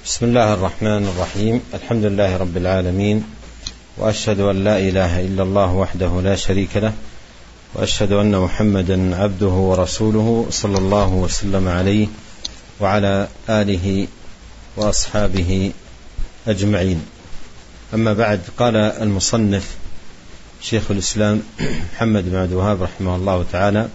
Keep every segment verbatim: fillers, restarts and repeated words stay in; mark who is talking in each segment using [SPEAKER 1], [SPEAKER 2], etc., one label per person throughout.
[SPEAKER 1] بسم الله الرحمن الرحيم. الحمد لله رب العالمين، وأشهد أن لا إله إلا الله وحده لا شريك له، وأشهد أن محمدا عبده ورسوله صلى الله وسلم عليه وعلى آله وأصحابه أجمعين. أما بعد، قال المصنف شيخ الإسلام محمد بن عبد الوهاب رحمه الله تعالى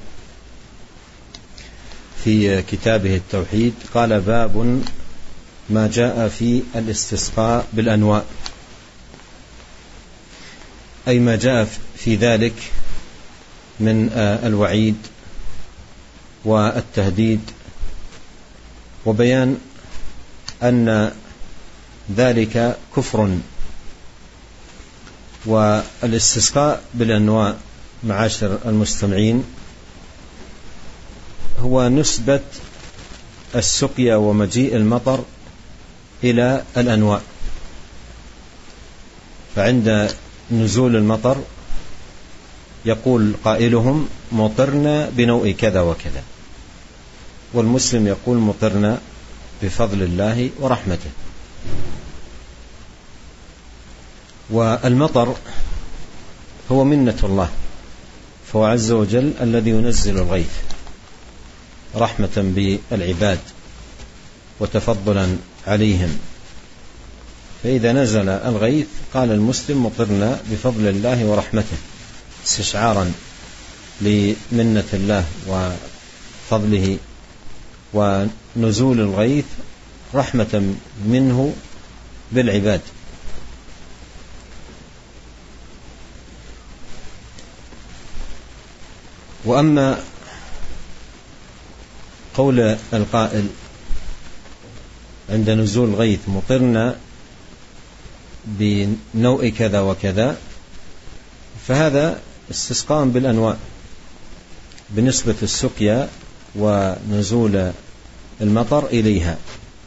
[SPEAKER 1] في كتابه التوحيد، قال: باب ما جاء في الاستسقاء بالأنواء، أي ما جاء في ذلك من الوعيد والتهديد، وبيان أن ذلك كفر. والاستسقاء بالأنواء معاشر المستمعين هو نسبة السقيا ومجيء المطر إلى الأنواء. فعند نزول المطر يقول قائلهم: مطرنا بنوء كذا وكذا، والمسلم يقول: مطرنا بفضل الله ورحمته. والمطر هو منة الله، فهو عز وجل الذي ينزل الغيث رحمة بالعباد وتفضلا عليهم. فإذا نزل الغيث قال المسلم: مطرنا بفضل الله ورحمته، استشعارا لمنة الله وفضله، ونزول الغيث رحمة منه بالعباد. وأما قول القائل عند نزول الغيث: مطرنا بنوء كذا وكذا، فهذا استسقاء بالأنواء بنسبة السقيا ونزول المطر إليها.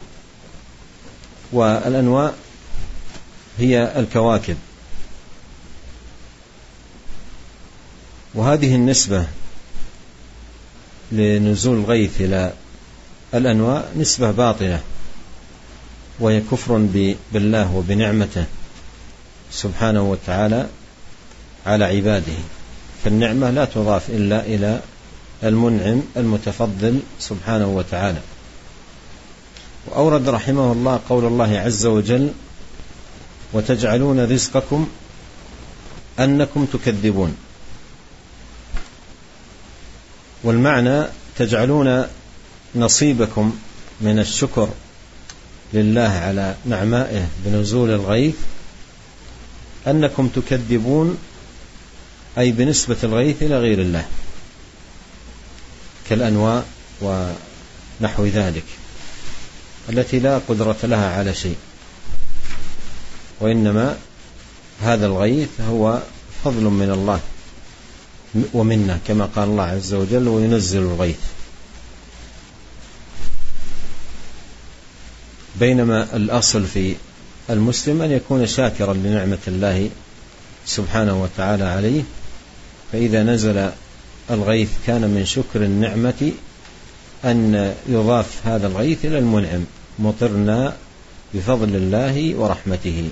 [SPEAKER 1] والأنواء هي الكواكب، وهذه النسبة لنزول الغيث إلى الأنواء نسبة باطلة، وهي كفر بالله وبنعمته سبحانه وتعالى على عباده. فالنعمة لا تضاف إلا إلى المنعم المتفضل سبحانه وتعالى. وأورد رحمه الله قول الله عز وجل: وتجعلون رزقكم أنكم تكذبون. والمعنى: تجعلون نصيبكم من الشكر لله على نعمائه بنزول الغيث أنكم تكذبون، أي بنسبة الغيث إلى غير الله كالأنواء ونحو ذلك، التي لا قدرة لها على شيء، وإنما هذا الغيث هو فضل من الله ومنه، كما قال الله عز وجل: وينزل الغيث. بينما الأصل في المسلم أن يكون شاكرا لنعمة الله سبحانه وتعالى عليه، فإذا نزل الغيث كان من شكر النعمة أن يضاف هذا الغيث إلى المنعم: مطرنا بفضل الله ورحمته.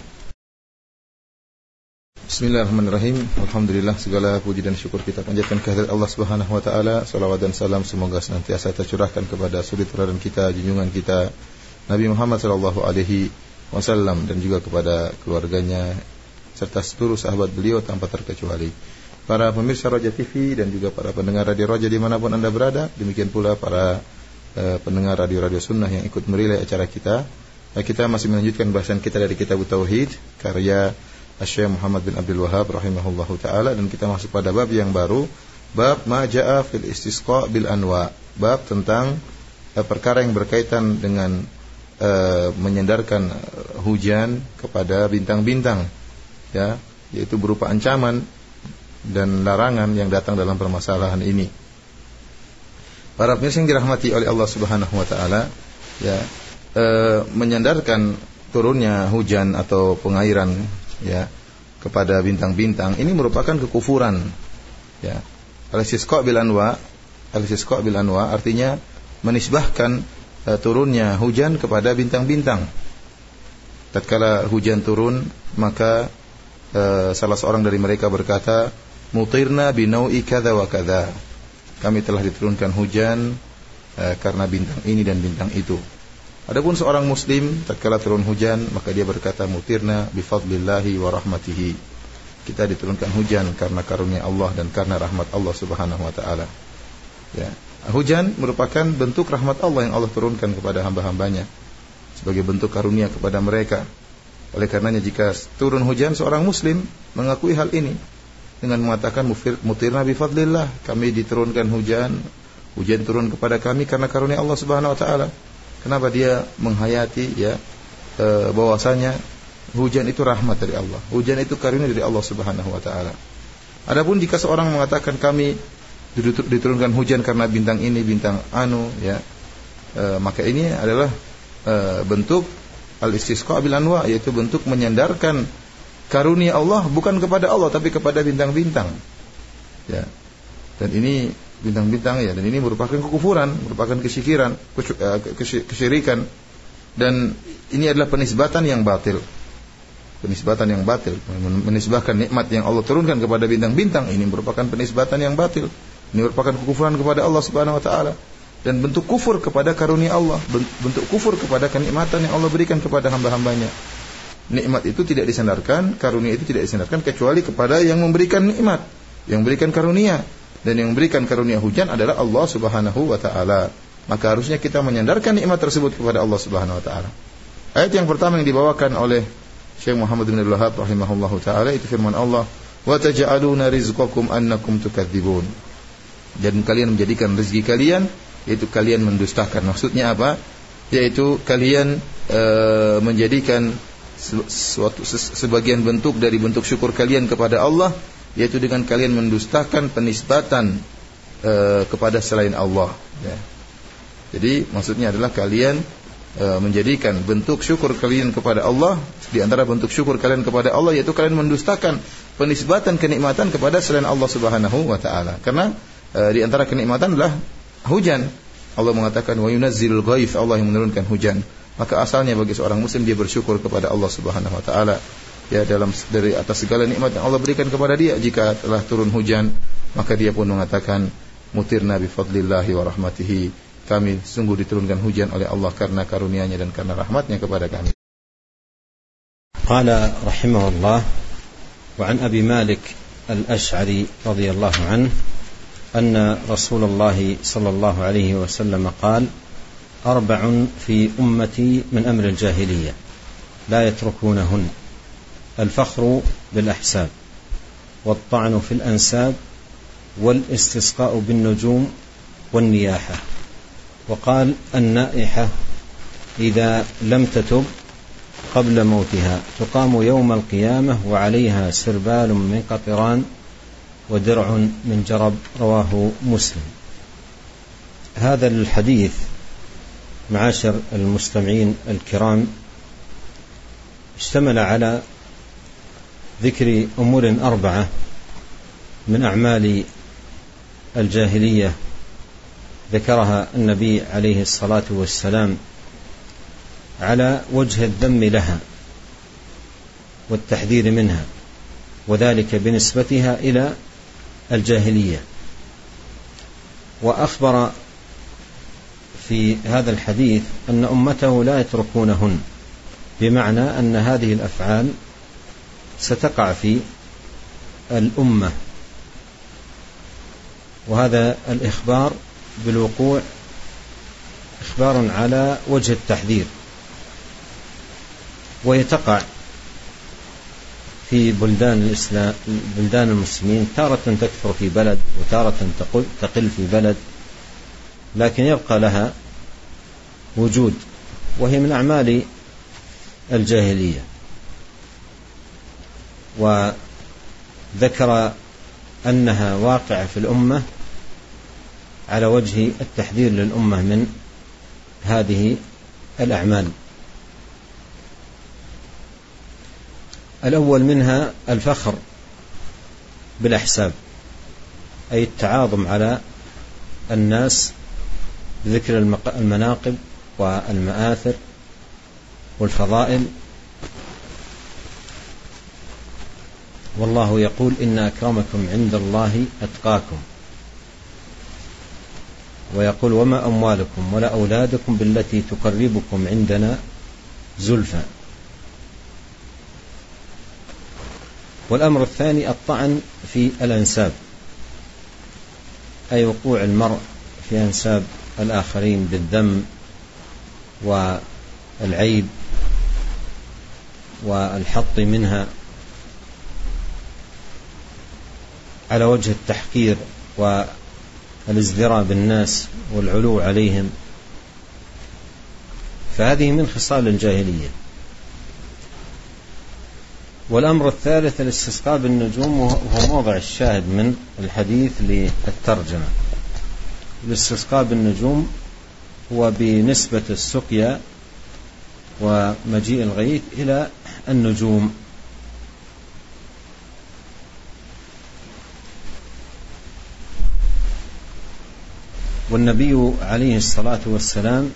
[SPEAKER 2] Bismillahirrahmanirrahim. Alhamdulillah, segala puji dan syukur kita panjatkan kehadirat Allah Subhanahu wa taala. Salawat dan salam semoga senantiasa tercurahkan kepada suri teladan kita, junjungan kita Nabi Muhammad sallallahu alaihi wasallam, dan juga kepada keluarganya serta seluruh sahabat beliau tanpa terkecuali. Para pemirsa Roja T V dan juga para pendengar Radio Roja dimanapun Anda berada, demikian pula para uh, pendengar radio-radio sunnah yang ikut merilai acara kita. Uh, kita masih melanjutkan bahasan kita dari Kitab Tauhid karya Syekh Muhammad bin Abdul Wahab rahimahullahu ta'ala, dan kita masuk pada bab yang baru, bab ma ja'a fil istisqa bil anwa, bab tentang uh, perkara yang berkaitan dengan uh, menyandarkan hujan kepada bintang-bintang, ya, yaitu berupa ancaman dan larangan yang datang dalam permasalahan ini. Para pemirsa yang dirahmati oleh Allah Subhanahu wa taala, ya, uh, menyandarkan turunnya hujan atau pengairan, ya, kepada bintang-bintang ini merupakan kekufuran, ya. Al-istisqa bil anwa, al-istisqa bil anwa artinya menisbahkan uh, turunnya hujan kepada bintang-bintang, tatkala hujan turun, maka uh, salah seorang dari mereka berkata, mutirna binau'i kadza wa kadza. Kami telah diturunkan hujan uh, karena bintang ini dan bintang itu. Adapun seorang muslim tatkala turun hujan, maka dia berkata, mutirna bifadlillahi wa rahmatihi. Kita diturunkan hujan karena karunia Allah dan karena rahmat Allah Subhanahu wa taala. Ya. Hujan merupakan bentuk rahmat Allah yang Allah turunkan kepada hamba-hambanya sebagai bentuk karunia kepada mereka. Oleh karenanya jika turun hujan, seorang muslim mengakui hal ini dengan mengatakan, mutirna bifadlillah, kami diturunkan hujan, hujan turun kepada kami karena karunia Allah Subhanahu wa taala. Kenapa dia menghayati ya e, bahwasanya hujan itu rahmat dari Allah, hujan itu karunia dari Allah Subhanahu wa taala. Adapun jika seorang mengatakan kami diturunkan hujan karena bintang ini, bintang anu, ya, e, maka ini adalah e, bentuk al-istisqa bil anwa, yaitu bentuk menyandarkan karunia Allah bukan kepada Allah tapi kepada bintang-bintang. Ya. Dan ini bintang-bintang ya, dan ini merupakan kekufuran, merupakan kesyikiran, kesyirikan, dan ini adalah penisbatan yang batil. Penisbatan yang batil, menisbahkan nikmat yang Allah turunkan kepada bintang-bintang, ini merupakan penisbatan yang batil. Ini merupakan kekufuran kepada Allah Subhanahu wa taala dan bentuk kufur kepada karunia Allah, bentuk kufur kepada kenikmatan yang Allah berikan kepada hamba-hambanya. Nikmat itu tidak disandarkan, karunia itu tidak disandarkan kecuali kepada yang memberikan nikmat, yang memberikan karunia. Dan yang memberikan karunia hujan adalah Allah Subhanahu wa taala. Maka harusnya kita menyandarkan nikmat tersebut kepada Allah Subhanahu wa taala. Ayat yang pertama yang dibawakan oleh Syekh Muhammad bin Abdul Wahhab rahimahullahu taala itu firman Allah, "Wa taj'aluna rizqakum annakum tukadzibun." Dan kalian menjadikan rezeki kalian yaitu kalian mendustakan. Maksudnya apa? Yaitu kalian e, menjadikan suatu sebagian bentuk dari bentuk syukur kalian kepada Allah, yaitu dengan kalian mendustakan penisbatan e, kepada selain Allah. Ya. Jadi maksudnya adalah kalian e, menjadikan bentuk syukur kalian kepada Allah, di antara bentuk syukur kalian kepada Allah yaitu kalian mendustakan penisbatan kenikmatan kepada selain Allah Subhanahu wa taala. Karena e, di antara kenikmatan adalah hujan. Allah mengatakan wa yunazzilul ghaits, Allah yang menurunkan hujan. Maka asalnya bagi seorang muslim dia bersyukur kepada Allah Subhanahu wa taala. Ya, dalam dari atas segala nikmat yang Allah berikan kepada dia. Jika telah turun hujan, maka dia pun mengatakan mutirna bi fadlillahi wa rahmatihi, kami sungguh diturunkan hujan oleh Allah karena karunia-Nya dan karena rahmatnya kepada kami.
[SPEAKER 1] Qala rahimahullah wa an Abi Malik al-Ash'ari radhiyallahu anhu anna Rasulullah sallallahu alaihi wasallam qala arba'un fi ummati min amri al-jahiliyyah la yatrukunahun الفخر بالأحساب والطعن في الأنساب والاستسقاء بالنجوم والنياحة. وقال النائحة إذا لم تتب قبل موتها تقام يوم القيامة وعليها سربال من قطران ودرع من جرب، رواه مسلم. هذا الحديث معاشر المستمعين الكرام اشتمل على ذكر أمور أربعة من أعمال الجاهلية ذكرها النبي عليه الصلاة والسلام على وجه الذم لها والتحذير منها، وذلك بنسبتها إلى الجاهلية. وأخبر في هذا الحديث أن أمته لا يتركونهن، بمعنى أن هذه الأفعال ستقع في الأمة، وهذا الإخبار بالوقوع إخبار على وجه التحذير، ويتقع في بلدان الإسلام بلدان المسلمين، تارة تكثر في بلد وتارة تقل في بلد، لكن يبقى لها وجود، وهي من أعمال الجاهلية. وذكر أنها واقعة في الأمة على وجه التحذير للأمة من هذه الأعمال. الأول منها الفخر بالأحساب، أي التعاظم على الناس بذكر المناقب والمآثر والفضائل والله يقول إن أكرمكم عند الله أتقاكم، ويقول وما أموالكم ولا أولادكم بالتي تقربكم عندنا زلفى. والأمر الثاني الطعن في الأنساب، أي وقوع المرء في أنساب الآخرين بالذم والعيب والحط منها على وجه التحقير والازدراء بالناس والعلو عليهم، فهذه من خصال الجاهلية. والأمر الثالث الاستسقاء بالنجوم، وهو موضع الشاهد من الحديث للترجمة. الاستسقاء بالنجوم هو بنسبة السقيا ومجيء الغيث إلى النجوم. والنبي عليه الصلاة والسلام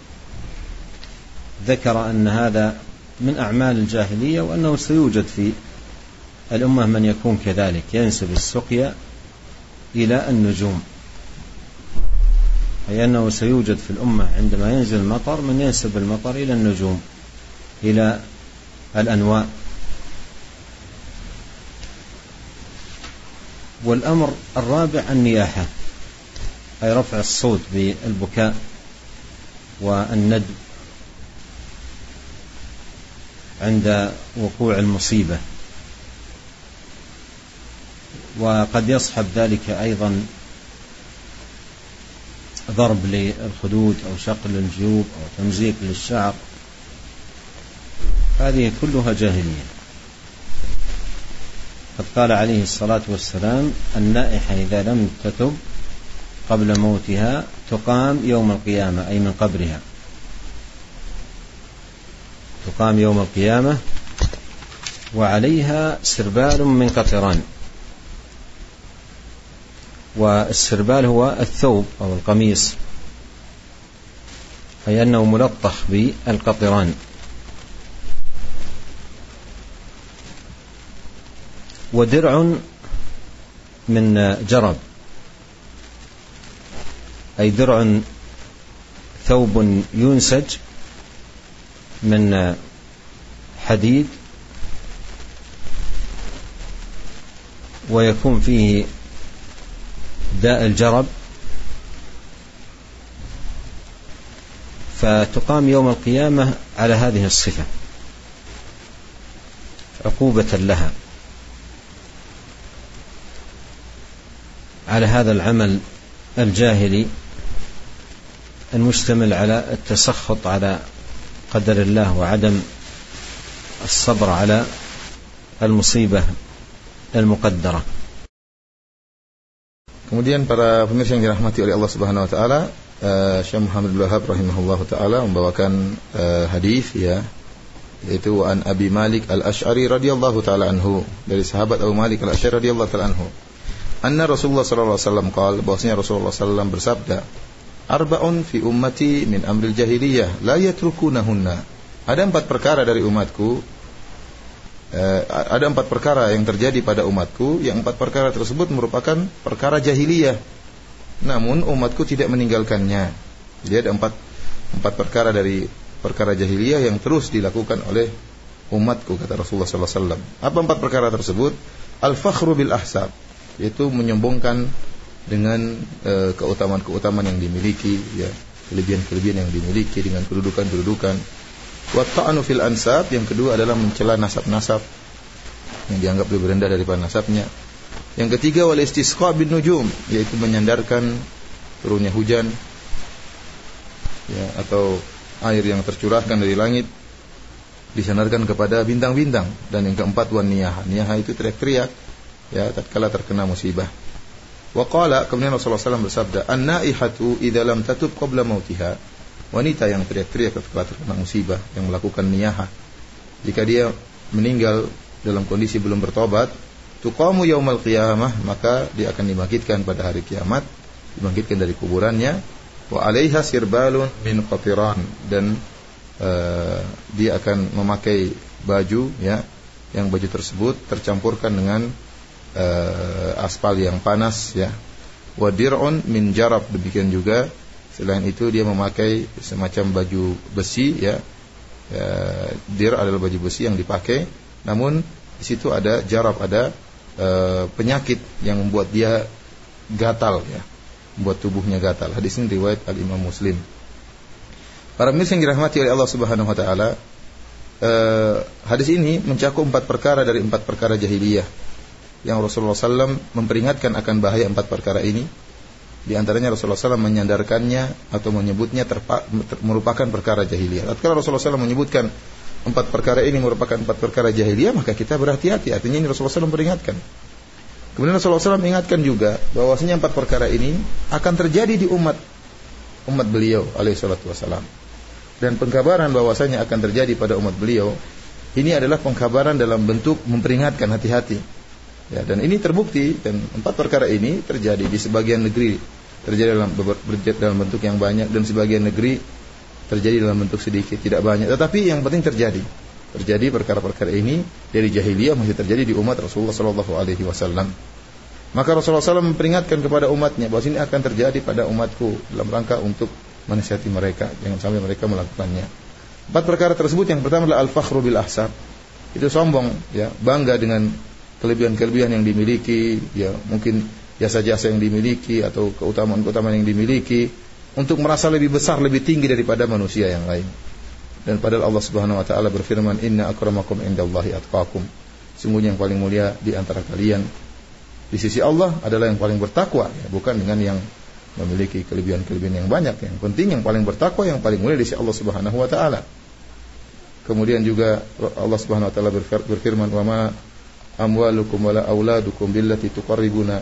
[SPEAKER 1] ذكر أن هذا من أعمال الجاهلية، وأنه سيوجد في الأمة من يكون كذلك، ينسب السقيا إلى النجوم، أي أنه سيوجد في الأمة عندما ينزل المطر من ينسب المطر إلى النجوم، إلى الأنواء. والأمر الرابع النياحة، أي رفع الصوت بالبكاء والندب عند وقوع المصيبة. وقد يصحب ذلك أيضا ضرب للخدود أو شق للجيوب أو تمزيق للشعر، هذه كلها جاهلية. قد قال عليه الصلاة والسلام النائحة إذا لم تتب قبل موتها تقام يوم القيامة، أي من قبرها، تقام يوم القيامة وعليها سربال من قطران. والسربال هو الثوب أو القميص، أي أنه ملطخ بالقطران. ودرع من جرب، أي درع ثوب ينسج من حديد ويكون فيه داء الجرب، فتقام يوم القيامة على هذه الصفة عقوبة لها على هذا العمل الجاهلي المشتمل على التسخط على قدر الله وعدم الصبر على المصيبة المقدرة.
[SPEAKER 2] Kemudian para pemirsa yang dirahmati oleh Allah Subhanahu wa taala, uh, Syekh Muhammad bin Wahab rahimahullahu taala membawakan uh, hadis ya, yaitu an Abi Malik Al-Asy'ari radhiyallahu taala anhu, dari sahabat Abu Malik Al-Asy'ari radhiyallahu taala anhu, anna Rasulullah sallallahu alaihi wasallam qala, bahwasanya Rasulullah sallallahu alaihi wasallam bersabda, arba'un fi ummati min amril jahiliyah la yatrukunahunna. Ada empat perkara dari umatku, eh, ada empat perkara yang terjadi pada umatku, yang empat perkara tersebut merupakan perkara jahiliyah, namun umatku tidak meninggalkannya. Jadi ada empat empat perkara dari perkara jahiliyah yang terus dilakukan oleh umatku, kata Rasulullah sallallahu alaihi wasallam. Apa empat perkara tersebut? Al-fakhru bil ahsab, yaitu menyombongkan dengan e, keutamaan-keutamaan yang dimiliki, ya, kelebihan-kelebihan yang dimiliki dengan kedudukan-kedudukan. Wa ta'anu fil ansab, yang kedua adalah mencela nasab-nasab yang dianggap lebih rendah daripada nasabnya. Yang ketiga wal istisqa bin nujum, yaitu menyandarkan turunnya hujan, ya, atau air yang tercurahkan dari langit disandarkan kepada bintang-bintang. Dan yang keempat wan niyah, niyah itu teriak-teriak, ya, tatkala terkena musibah. Wa qala, kemudian Rasulullah sallallahu alaihi wasallam bersabda, an-naihatu idza lam tatub qabla mautiha, wanita yang teriak-teriak ketika terkena musibah, yang melakukan niyahah, jika dia meninggal dalam kondisi belum bertobat, tuqamu yaumal qiyamah, maka dia akan dibangkitkan pada hari kiamat, dibangkitkan dari kuburannya, wa alaiha sirbalun min qatiran, dan uh, dia akan memakai baju, ya, yang baju tersebut tercampurkan dengan uh, aspal yang panas, ya. Wa dir'un min jarab, demikian juga selain itu dia memakai semacam baju besi, ya. Ya, dir adalah baju besi yang dipakai, namun di situ ada jarab, ada uh, penyakit yang membuat dia gatal, ya, membuat tubuhnya gatal. Hadis ini riwayat Al-Imam Muslim. Para pemirsa yang dirahmati oleh Allah Subhanahu wa taala, uh, hadis ini mencakup empat perkara dari empat perkara jahiliyah yang Rasulullah sallallahu alaihi wasallam memperingatkan akan bahaya empat perkara ini. Di antaranya Rasulullah sallallahu alaihi wasallam menyandarkannya atau menyebutnya terpa, ter, merupakan perkara jahiliyah. Tatkala Rasulullah sallallahu alaihi wasallam menyebutkan empat perkara ini merupakan empat perkara jahiliyah, maka kita berhati-hati. Artinya ini Rasulullah sallallahu alaihi wasallam peringatkan. Kemudian Rasulullah sallallahu alaihi wasallam mengingatkan juga bahwasanya empat perkara ini akan terjadi di umat umat beliau alaihi salatu wasallam. Dan pengkabaran bahwasanya akan terjadi pada umat beliau ini adalah pengkabaran dalam bentuk memperingatkan, hati-hati. Ya, dan ini terbukti, dan empat perkara ini terjadi di sebagian negeri, terjadi dalam dalam bentuk yang banyak, dan sebagian negeri terjadi dalam bentuk sedikit, tidak banyak, tetapi yang penting terjadi. Terjadi perkara-perkara ini dari jahiliyah masih terjadi di umat Rasulullah sallallahu alaihi wasallam. Maka Rasulullah sallallahu alaihi wasallam memperingatkan kepada umatnya bahwa ini akan terjadi pada umatku dalam rangka untuk menasihati mereka jangan sampai mereka melakukannya. Empat perkara tersebut, yang pertama adalah al-fakhru bil ahsab. Itu sombong, ya, bangga dengan kelebihan-kelebihan yang dimiliki, ya, mungkin jasa-jasa yang dimiliki atau keutamaan-keutamaan yang dimiliki, untuk merasa lebih besar, lebih tinggi daripada manusia yang lain. Dan padahal Allah Subhanahu wa taala berfirman, "Inna akramakum indallahi atqakum." Sungguhnya yang paling mulia di antara kalian di sisi Allah adalah yang paling bertakwa, ya, bukan dengan yang memiliki kelebihan-kelebihan yang banyak. Yang penting yang paling bertakwa, yang paling mulia di sisi Allah Subhanahu wa taala. Kemudian juga Allah Subhanahu wa taala berfirman, "Wa ma amwalukum wala auladukum billati tuqarribuna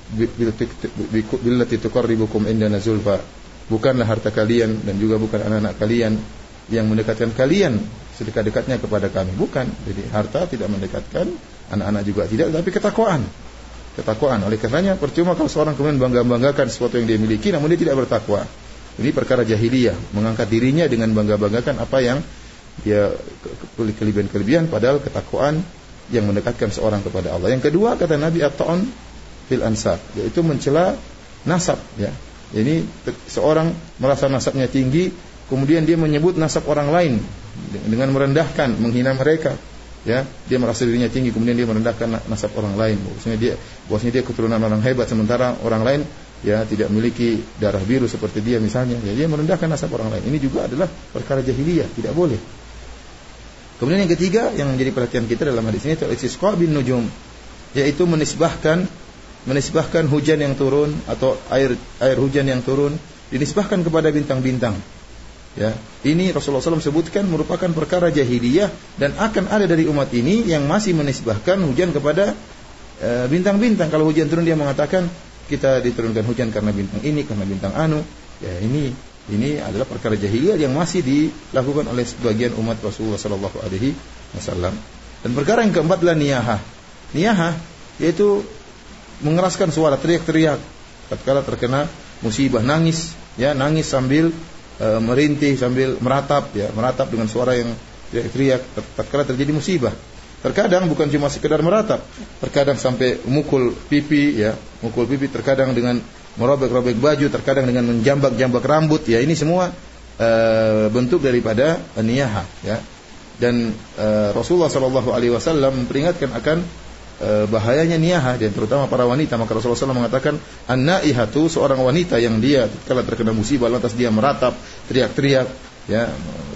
[SPEAKER 2] billati tuqarribukum indana zulfa." Bukanlah harta kalian dan juga bukan anak-anak kalian yang mendekatkan kalian sedekat-dekatnya kepada kami. Bukan. Jadi harta tidak mendekatkan, anak-anak juga tidak, tapi ketakwaan. Ketakwaan. Oleh karenanya percuma kalau seorang kemudian bangga-banggakan sesuatu yang dia miliki namun dia tidak bertakwa. Ini perkara jahiliyah, mengangkat dirinya dengan bangga-banggakan apa yang dia kelebihan-kelebihan, padahal ketakwaan yang mendekatkan seorang kepada Allah. Yang kedua, kata Nabi, at-ta'un fil ansab, yaitu mencela nasab, ya. Ini seorang merasa nasabnya tinggi, kemudian dia menyebut nasab orang lain dengan merendahkan, menghina mereka, ya. Dia merasa dirinya tinggi, kemudian dia merendahkan nasab orang lain. Bahwasanya dia, bahwasanya dia keturunan orang hebat, sementara orang lain, ya, tidak memiliki darah biru seperti dia misalnya. Ya, dia merendahkan nasab orang lain. Ini juga adalah perkara jahiliyah, tidak boleh. Kemudian yang ketiga yang menjadi perhatian kita dalam hadis ini adalah istisqa bin nujum, yaitu menisbahkan menisbahkan hujan yang turun atau air air hujan yang turun dinisbahkan kepada bintang-bintang. Ya, ini Rasulullah shallallahu alaihi wasallam sebutkan merupakan perkara jahiliyah, dan akan ada dari umat ini yang masih menisbahkan hujan kepada e, bintang-bintang. Kalau hujan turun dia mengatakan kita diturunkan hujan karena bintang ini, karena bintang anu. Ya, ini Ini adalah perkara jahiliyah yang masih dilakukan oleh sebagian umat Rasulullah sallallahu alaihi wasallam. Dan perkara yang keempat adalah niyahah. Niyahah yaitu mengeraskan suara, teriak-teriak tatkala terkena musibah, nangis, ya, nangis sambil e, merintih, sambil meratap, ya, meratap dengan suara yang teriak-teriak tatkala terjadi musibah. Terkadang bukan cuma sekedar meratap, terkadang sampai mukul pipi, ya, mukul pipi, terkadang dengan merobek-robek baju, terkadang dengan menjambak-jambak rambut, ya, ini semua e, bentuk daripada niyahah, ya. Dan e, Rasulullah sallallahu alaihi wasallam memperingatkan akan e, bahayanya niyahah, dan terutama para wanita. Maka Rasulullah sallallahu alaihi wasallam mengatakan, an-naihatu, seorang wanita yang dia kalau terkena musibah lantas dia meratap, teriak-teriak, ya,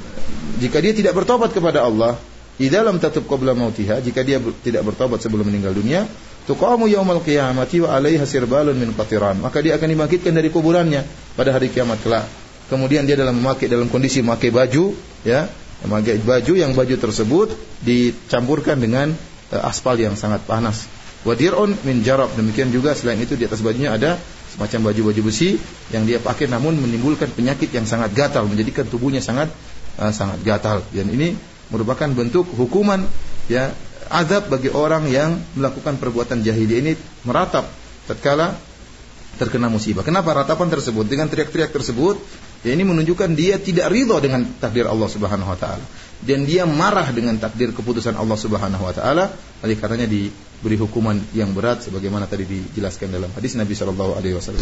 [SPEAKER 2] jika dia tidak bertobat kepada Allah, idza lam tatub qabla mautiha, jika dia tidak bertobat sebelum meninggal dunia, tuqamu yaumal qiyamati wa 'alaiha sirbalun min qatiran, maka dia akan dibangkitkan dari kuburannya pada hari kiamat kelak. Kemudian dia dalam memakai dalam kondisi memakai baju, ya, memakai baju yang baju tersebut dicampurkan dengan uh, aspal yang sangat panas. Wa dir'un min jarab, demikian juga selain itu di atas bajunya ada semacam baju-baju besi yang dia pakai namun menimbulkan penyakit yang sangat gatal, menjadikan tubuhnya sangat uh, sangat gatal. Dan ini merupakan bentuk hukuman, ya, azab bagi orang yang melakukan perbuatan jahiliyah ini, meratap tatkala terkena musibah. Kenapa ratapan tersebut dengan teriak-teriak tersebut? Ya, ini menunjukkan dia tidak ridha dengan takdir Allah Subhanahu wa taala. Dan dia marah dengan takdir keputusan Allah Subhanahu wa taala, oleh karenanya diberi hukuman yang berat sebagaimana tadi dijelaskan dalam hadis Nabi sallallahu alaihi wasallam.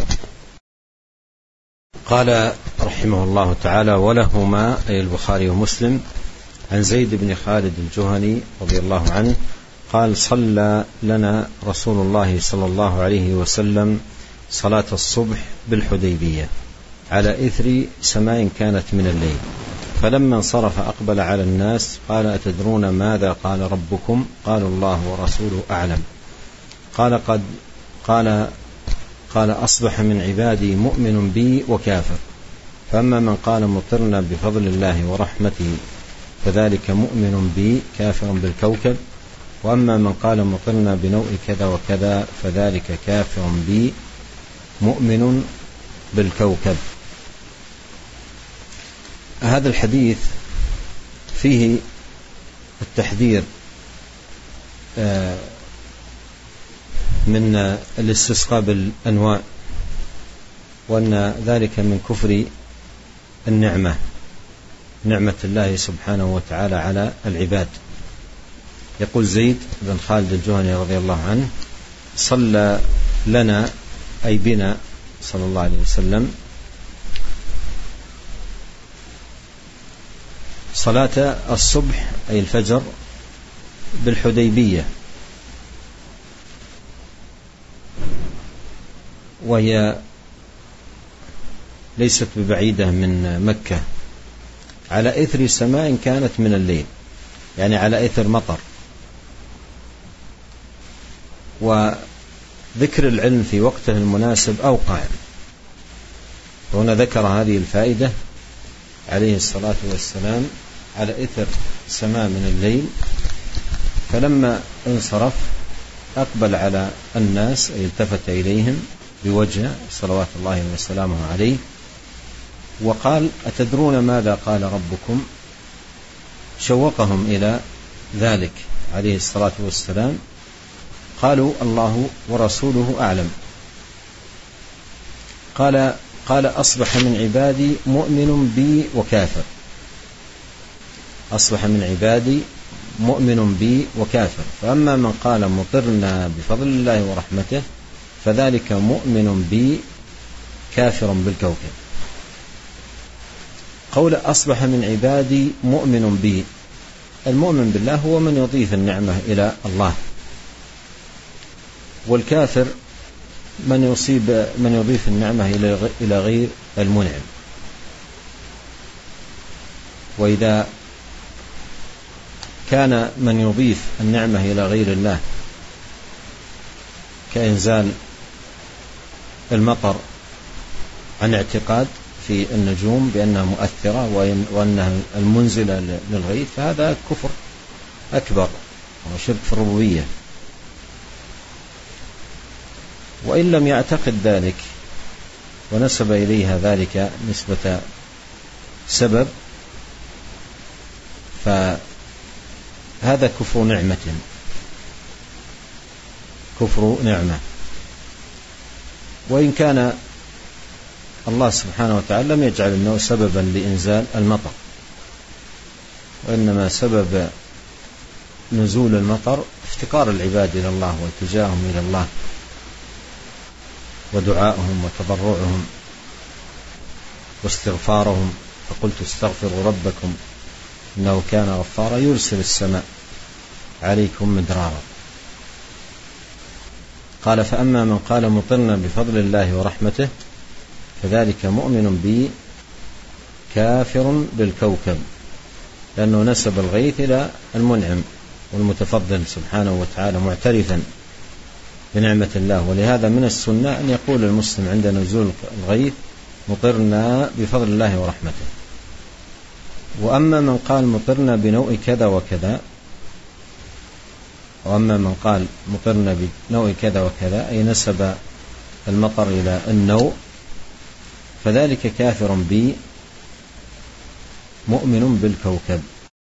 [SPEAKER 1] قال رحمه الله تعالى: ولهما أي البخاري ومسلم عن زيد بن خالد الجهني رضي الله عنه قال: صلى لنا رسول الله صلى الله عليه وسلم صلاة الصبح بالحديبية على إثر سماء كانت من الليل، فلما انصرف أقبل على الناس قال: أتدرون ماذا قال ربكم؟ قالوا: الله ورسوله أعلم. قال: قد قال قال أصبح من عبادي مؤمن بي وكافر، فأما من قال مطرنا بفضل الله ورحمته فذلك مؤمن بي كافر بالكوكب، وأما من قال مطرنا بنوء كذا وكذا فذلك كافر بي مؤمن بالكوكب. هذا الحديث فيه التحذير من الاستسقاء بالأنواع، وأن ذلك من كفر النعمة، نعمة الله سبحانه وتعالى على العباد. يقول زيد بن خالد الجهني رضي الله عنه: صلى لنا أي بنا صلى الله عليه وسلم صلاة الصبح أي الفجر بالحديبية، وهي ليست ببعيدة من مكة، على إثر سماء كانت من الليل، يعني على إثر مطر. وذكر العلم في وقته المناسب أوقع، وهنا ذكر هذه الفائدة عليه الصلاة والسلام على إثر سماء من الليل، فلما انصرف أقبل على الناس، التفت إليهم بوجهه صلوات الله وسلامه عليه، وقال: أتدرون ماذا قال ربكم؟ شوقهم إلى ذلك عليه الصلاة والسلام. قالوا: الله ورسوله أعلم. قال قال أصبح من عبادي مؤمن بي وكافر، أصبح من عبادي مؤمن بي وكافر، فأما من قال مطرنا بفضل الله ورحمته فذلك مؤمن بي كافر بالكوكب. قول أصبح من عبادي مؤمن بي، المؤمن بالله هو من يضيف النعمة إلى الله، والكافر من يصيب من يضيف النعمة إلى غير المنعم. وإذا كان من يضيف النعمة إلى غير الله كإنزال المطر عن اعتقاد في النجوم بأنها مؤثرة وأنها المنزلة للغيث، فهذا كفر أكبر وشرك في الربوبية. وإن لم يعتقد ذلك ونسب إليها ذلك نسبة سبب، فهذا كفر نعمة، كفر نعمة. وإن كان الله سبحانه وتعالى لم يجعل النوء سببا لإنزال المطر، وإنما سبب نزول المطر افتقار العباد إلى الله والتجاههم إلى الله ودعائهم وتضرعهم واستغفارهم. فقلت استغفروا ربكم إنه كان غفارا يرسل السماء عليكم مدرارا. قال: فأما من قال مطرنا بفضل الله ورحمته فذلك مؤمن بي كافر بالكوكب، لأنه نسب الغيث إلى المنعم والمتفضل سبحانه وتعالى معترفا بنعمة الله. ولهذا من السنة أن يقول المسلم عند نزول الغيث: مطرنا بفضل الله ورحمته. وأما من قال مطرنا بنوء كذا وكذا، وأما من قال مطرنا بنوء كذا وكذا أي نسب المطر إلى النوء، فذلك كافر بي مؤمن بالكوكب.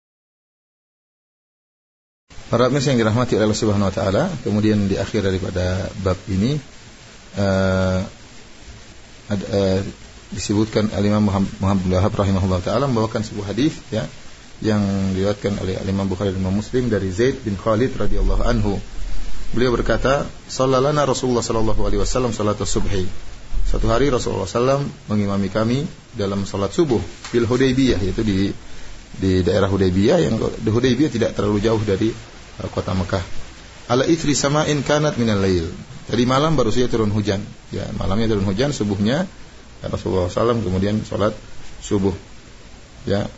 [SPEAKER 2] Para pemirsa yang dirahmati oleh Allah Subhanahu wa taala, kemudian di akhir daripada bab ini uh, ad, uh, disebutkan Al-Imam Muhammad bin Wahab rahimahullah taala membawakan sebuah hadis ya yang diriwayatkan oleh Al-Imam Bukhari dan Imam Muslim dari Zaid bin Khalid radhiyallahu anhu. Beliau berkata, "Shallallana Rasulullah sallallahu alaihi wasallam salatus subhi." Suatu hari Rasulullah sallallahu alaihi wasallam mengimami kami dalam salat subuh fil Hudaybiyah, yaitu di di daerah Hudaybiyah, yang di Hudaybiyah tidak terlalu jauh dari uh, kota Mekah. Ala ithri sama'in kanat minal lail. Tadi malam baru saja turun hujan. Ya, malamnya turun hujan, subuhnya Rasulullah sallallahu alaihi wasallam kemudian salat subuh. Ya.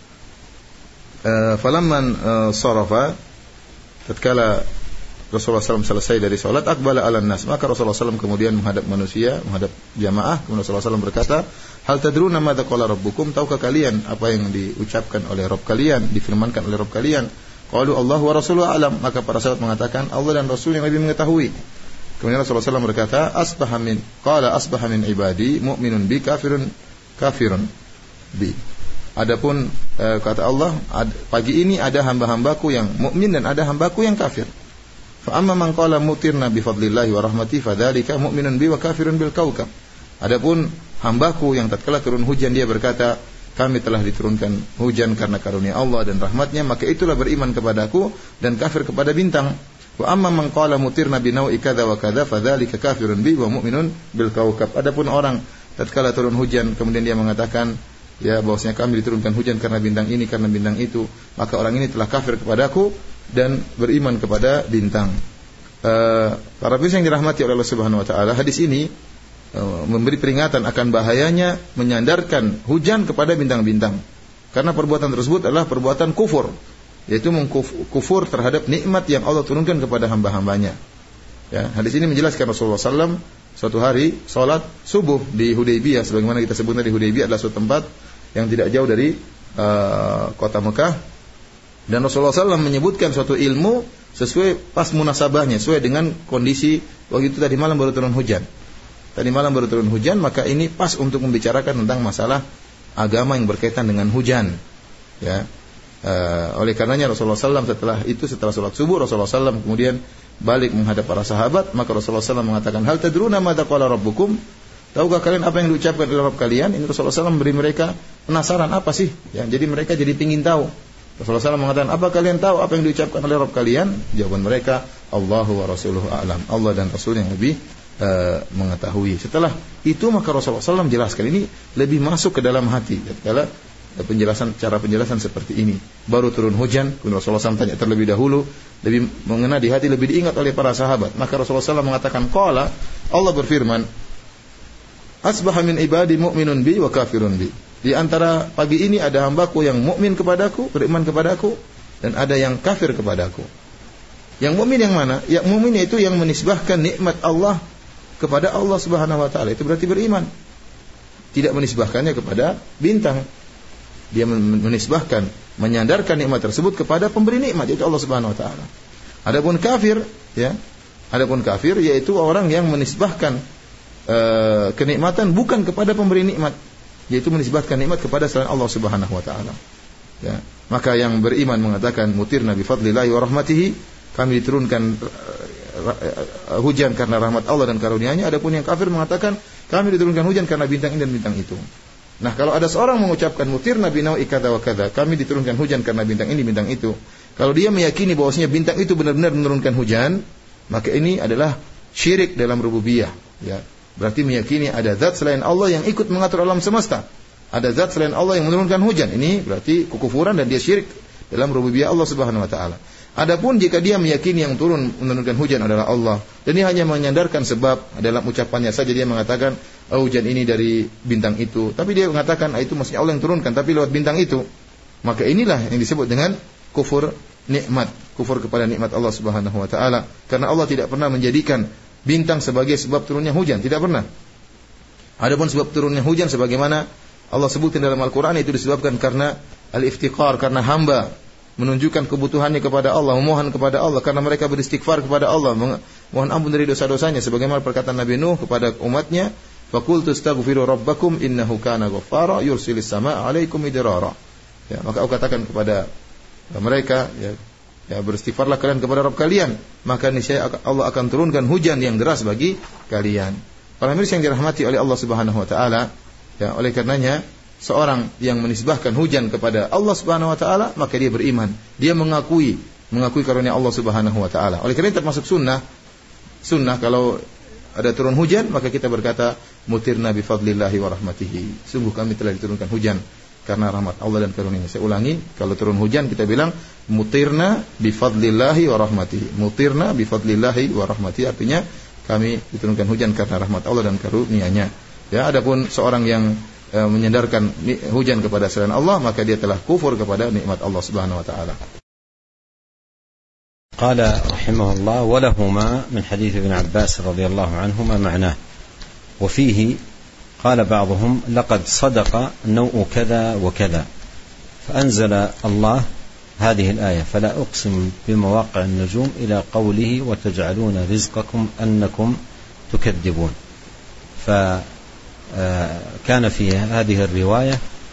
[SPEAKER 2] Uh, falamman uh, sarafa, tatkala Rasulullah sallallahu alaihi wasallam selesai dari salat, aqbala 'alan nas, maka Rasulullah sallallahu alaihi wasallam kemudian menghadap manusia, menghadap jamaah. Kemudian Rasulullah sallallahu alaihi wasallam berkata, "Hal tadruna madza qala rabbukum?" Tahukah kalian apa yang diucapkan oleh Rabb kalian, difirmankan oleh Rabb kalian? Qalu Allah wa rasuluhu a'lam. Maka para sahabat mengatakan, Allah dan Rasul yang lebih mengetahui. Kemudian Rasulullah sallallahu alaihi wasallam berkata, "Asbaha min qala asbaha min ibadi mu'minun bi kafirun kafirun bi." Adapun eh, kata Allah, ad, pagi ini ada hamba-hambaku yang mukmin dan ada hambaku yang kafir. Fa amma man qala mutirna bi fadlillahi wa rahmatihi fadzalika mu'minun bi wa kafirun bil kaukab. Adapun hambaku yang tatkala turun hujan dia berkata, kami telah diturunkan hujan karena karunia Allah dan rahmatnya, maka itulah beriman kepadaku dan kafir kepada bintang. Wa amma man qala mutirna bi nau'i kadza wa kadza fadzalika kafirun bi wa mu'minun bil kaukab. Adapun orang tatkala turun hujan kemudian dia mengatakan, ya bahwasanya kami diturunkan hujan karena bintang ini, karena bintang itu, maka orang ini telah kafir kepadaku dan beriman kepada bintang. Uh, para pemirsa yang dirahmati oleh Allah Subhanahu wa taala, hadis ini memberi peringatan akan bahayanya menyandarkan hujan kepada bintang-bintang, karena perbuatan tersebut adalah perbuatan kufur, yaitu mengkufur terhadap nikmat yang Allah turunkan kepada hamba-hambanya. Ya, hadis ini menjelaskan Rasulullah sallallahu alaihi wasallam suatu hari salat subuh di Hudaybiyah, sebagaimana kita sebut tadi, Hudaybiyah adalah suatu tempat yang tidak jauh dari uh, kota Mekah, dan Rasulullah sallallahu alaihi wasallam menyebutkan suatu ilmu sesuai pas munasabahnya, sesuai dengan kondisi waktu itu tadi malam baru turun hujan. Tadi malam baru turun hujan, maka ini pas untuk membicarakan tentang masalah agama yang berkaitan dengan hujan. Ya, e, oleh karenanya Rasulullah sallallahu alaihi wasallam setelah itu, setelah sholat subuh, Rasulullah sallallahu alaihi wasallam kemudian balik menghadap para sahabat, maka Rasulullah sallallahu alaihi wasallam mengatakan, hal tadruna madza qala rabbukum? Tahukah kalian apa yang diucapkan oleh Rabb kalian? Ini Rasulullah sallallahu alaihi wasallam memberi mereka penasaran, apa sih? Ya, jadi mereka jadi ingin tahu. Rasulullah sallallahu alaihi wasallam mengatakan, apa kalian tahu apa yang diucapkan oleh Rabb kalian? Jawaban mereka, Allahu wa rasuluhu a'lam. Allah dan Rasul yang lebih Uh, mengetahui. Setelah itu maka Rasulullah sallallahu alaihi wasallam jelaskan, ini lebih masuk ke dalam hati. Kalau penjelasan, cara penjelasan seperti ini, baru turun hujan, Rasulullah sallallahu alaihi wasallam tanya terlebih dahulu, lebih mengena di hati, lebih diingat oleh para sahabat. Maka Rasulullah sallallahu alaihi wasallam mengatakan, qala, Allah berfirman, asbaha min ibadi mu'minun bi wa kafirun bi. Di antara pagi ini ada hambaku yang mukmin kepadaku, beriman kepadaku, dan ada yang kafir kepadaku. Yang mukmin yang mana? Yang mukmin itu yang menisbahkan nikmat Allah kepada Allah Subhanahu wa taala, itu berarti beriman. Tidak menisbahkannya kepada bintang. Dia menisbahkan, menyandarkan nikmat tersebut kepada pemberi nikmat, yaitu Allah Subhanahu wa taala. Adapun kafir, ya. Adapun kafir yaitu orang yang menisbahkan uh, kenikmatan bukan kepada pemberi nikmat, yaitu menisbahkan nikmat kepada selain Allah Subhanahu wa taala. Ya. Maka yang beriman mengatakan mutirna bi fadlillahi wa rahmatihi, kami diturunkan uh, hujan karena rahmat Allah dan karunia-Nya. Adapun yang kafir mengatakan kami diturunkan hujan karena bintang ini dan bintang itu. Nah, kalau ada seorang mengucapkan mutirna binau ikadza wa kadza, kami diturunkan hujan karena bintang ini bintang itu, kalau dia meyakini bahwasanya bintang itu benar-benar menurunkan hujan, maka ini adalah syirik dalam rububiyah, ya. Berarti meyakini ada zat selain Allah yang ikut mengatur alam semesta. Ada zat selain Allah yang menurunkan hujan. Ini berarti kekufuran dan dia syirik dalam rububiyah Allah Subhanahu wa taala. Adapun jika dia meyakini yang turun menurunkan hujan adalah Allah, dan dia hanya menyandarkan sebab dalam ucapannya saja, dia mengatakan oh, hujan ini dari bintang itu, tapi dia mengatakan ah, itu maksudnya Allah yang turunkan tapi lewat bintang itu, maka inilah yang disebut dengan kufur nikmat, kufur kepada nikmat Allah Subhanahu wa taala. Karena Allah tidak pernah menjadikan bintang sebagai sebab turunnya hujan, tidak pernah. Adapun sebab turunnya hujan sebagaimana Allah sebutkan dalam Al-Qur'an, itu disebabkan karena al-iftiqar, karena hamba menunjukkan kebutuhannya kepada Allah, memohon kepada Allah, karena mereka beristighfar kepada Allah, mohon ampun dari dosa-dosanya, sebagaimana perkataan Nabi Nuh kepada umatnya, faqultu astaghfiru rabbakum innahu kana ghaffara yursilis samaa'a 'alaikum midrara. Ya, maka aku katakan kepada mereka, ya, ya beristighfarlah kalian kepada Rabb kalian, maka niscaya Allah akan turunkan hujan yang deras bagi kalian. Para mirsa yang dirahmati oleh Allah Subhanahu wa taala, Ya, oleh karenanya seorang yang menisbahkan hujan kepada Allah Subhanahu wa taala, maka dia beriman. Dia mengakui mengakui karunia Allah Subhanahu wa taala. Oleh karena itu termasuk sunnah. Sunnah kalau ada turun hujan, maka kita berkata mutirna bi fadlillahi wa rahmatihi. Sungguh kami telah diturunkan hujan karena rahmat Allah dan karunia-Nya. Saya ulangi, kalau turun hujan kita bilang mutirna bi fadlillahi wa rahmatihi. Mutirna bi fadlillahi wa rahmatihi artinya kami diturunkan hujan karena rahmat Allah dan karunia-Nya. Ya, adapun seorang yang e, menyandarkan hujan kepada selain Allah, maka dia telah kufur kepada nikmat Allah Subhanahu wa taala.
[SPEAKER 1] قال رحمه الله: ولهما من حديث ابن عباس رضي الله عنهما معناه، وفيه قال بعضهم: لقد صدق نوء كذا وكذا، فأنزل الله هذه الآية: فلا أقسم بمواقع النجوم إلى قوله: وتجعلون رزقكم أنكم تكذبون. فكان في هذه الرواية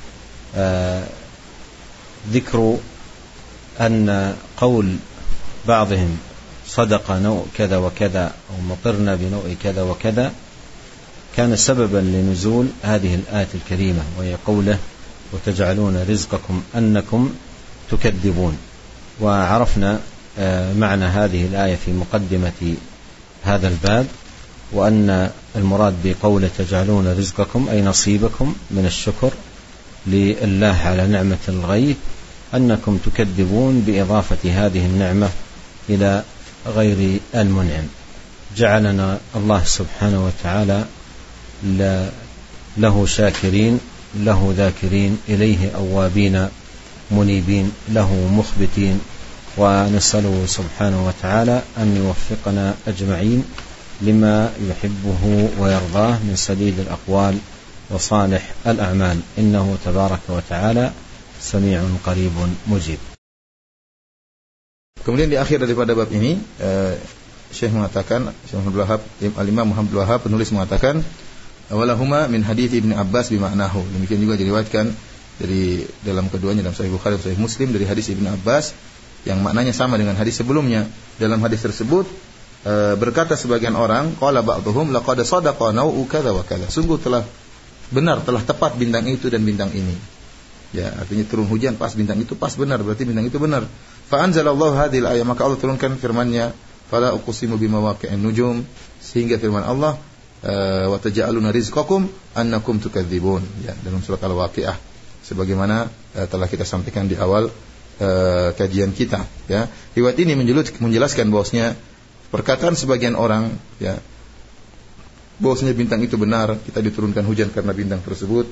[SPEAKER 1] ذكر أن قول بعضهم صدق نوء كذا وكذا أو مطرنا بنوء كذا وكذا كان سببا لنزول هذه الآية الكريمة، وهي قوله: وتجعلون رزقكم أنكم تكذبون. وعرفنا معنى هذه الآية في مقدمة هذا الباب، وأن المراد بقوله تجعلون رزقكم أي نصيبكم من الشكر لله على نعمة الغيث أنكم تكذبون بإضافة هذه النعمة إلى غير المنعم. جعلنا الله سبحانه وتعالى له شاكرين، له ذاكرين، إليه أوابين منيبين، له مخبتين، ونسأله سبحانه وتعالى أن يوفقنا أجمعين لما يحبه ويرضاه من سديد الأقوال وصالح الأعمال، إنه تبارك وتعالى سميع قريب مجيب.
[SPEAKER 2] Kemudian di akhir daripada bab ini, uh, Syekh mengatakan, Syekh Muhammad Wahab, Al-Imam Muhammad Wahab penulis mengatakan, walahuma min hadits Ibnu Abbas bima'nahu. Demikian juga diriwayatkan dari dalam keduanya, dalam Sahih Bukhari dan Sahih Muslim, dari hadis Ibnu Abbas yang maknanya sama dengan hadis sebelumnya. Dalam hadis tersebut uh, berkata sebagian orang, qala ba'dhum laqad sadaqa nau'u kadza wa kadza. Sungguh telah benar, telah tepat bintang itu dan bintang ini. Ya, artinya turun hujan pas bintang itu pas benar, berarti bintang itu benar. Fa anzalallahu hadhil ayat, maka Allah turunkan firman-Nya, fala uqsimu bimawaqi'in nujum, sehingga firman Allah, wa taj'aluna rizqakum annakum tukadzibun, ya, dalam surat Al-Waqiah, sebagaimana uh, telah kita sampaikan di awal uh, kajian kita, ya. Riwayat ini menjelaskan bahwasanya perkataan sebagian orang, ya, bahwasanya bintang itu benar, kita diturunkan hujan karena bintang tersebut.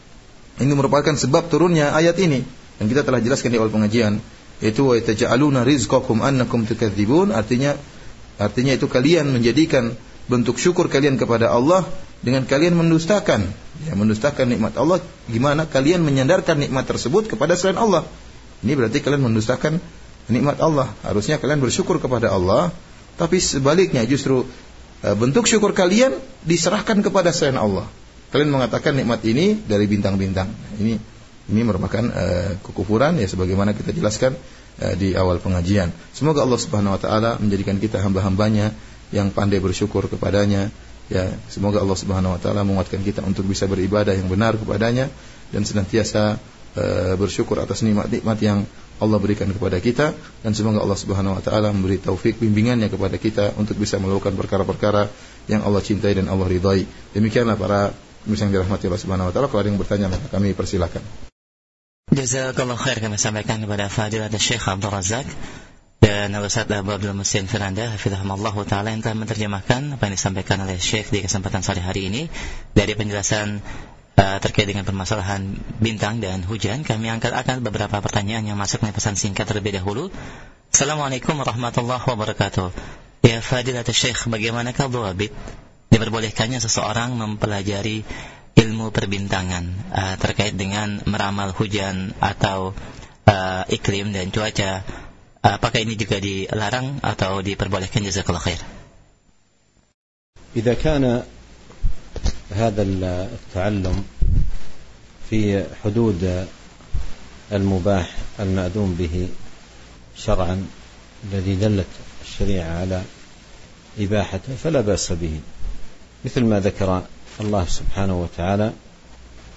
[SPEAKER 2] Ini merupakan sebab turunnya ayat ini yang kita telah jelaskan di awal pengajian, yaitu wa taj'aluna rizqakum annakum tukadzibun, artinya artinya itu kalian menjadikan bentuk syukur kalian kepada Allah dengan kalian mendustakan, ya, mendustakan nikmat Allah. Gimana kalian menyandarkan nikmat tersebut kepada selain Allah? Ini berarti kalian mendustakan nikmat Allah. Harusnya kalian bersyukur kepada Allah, tapi sebaliknya justru bentuk syukur kalian diserahkan kepada selain Allah. Kalian mengatakan nikmat ini dari bintang-bintang. Ini ini merupakan uh, kekufuran, ya, sebagaimana kita jelaskan uh, di awal pengajian. Semoga Allah Subhanahu wa taala menjadikan kita hamba-hambanya yang pandai bersyukur kepadanya, ya. Semoga Allah Subhanahu wa taala menguatkan kita untuk bisa beribadah yang benar kepadanya dan senantiasa uh, bersyukur atas nikmat-nikmat yang Allah berikan kepada kita, dan semoga Allah Subhanahu wa taala memberi taufik bimbingannya kepada kita untuk bisa melakukan perkara-perkara yang Allah cintai dan Allah ridai. Demikianlah para yang dirahmati Allah Subhanahu wa taala. Kalau ada yang bertanya, maka kami persilakan.
[SPEAKER 3] Jazakallahu khair, kami sampaikan kepada Fadilah Syekh Abdul Razak dan Ustaz Abu Abdul Muhsin Firanda hafizahumullah taala yang telah menerjemahkan apa yang disampaikan oleh Syekh di kesempatan sore hari ini. Dari penjelasan uh, terkait dengan permasalahan bintang dan hujan, kami angkat akan beberapa pertanyaan yang masuk melalui pesan singkat terlebih dahulu. Assalamualaikum warahmatullahi wabarakatuh. Ya Fadilah Syekh, bagaimanakah dhawabit diperbolehkannya seseorang mempelajari ilmu perbintangan uh, terkait dengan meramal hujan atau uh, iklim dan cuaca? Uh, apakah ini juga dilarang atau diperbolehkan? Jazakallahu khair.
[SPEAKER 1] إذا كان هذا التعلم في حدود المباح المأذون به شرعا الذي دلت الشريعة على إباحته فلا بأس به، مثل ما ذكر الله سبحانه وتعالى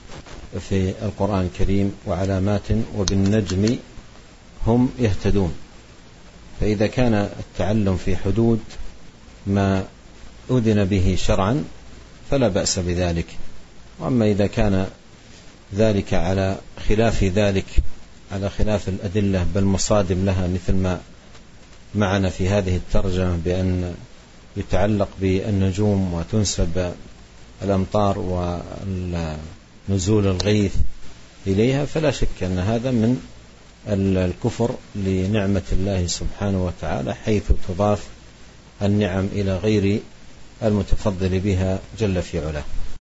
[SPEAKER 1] في القرآن الكريم وعلامات وبالنجم هم يهتدون. فإذا كان التعلم في حدود ما أذن به شرعا فلا بأس بذلك. وأما إذا كان ذلك على خلاف ذلك، على خلاف الأدلة بل مصادم لها، مثل ما معنا في هذه الترجمة بأن يتعلق بالنجوم وتنسب الأمطار ونزول الغيث إليها، فلا شك أن هذا من الكفر لنعمة الله سبحانه وتعالى، حيث تضاف النعم إلى غير المتفضل بها جل في علاه.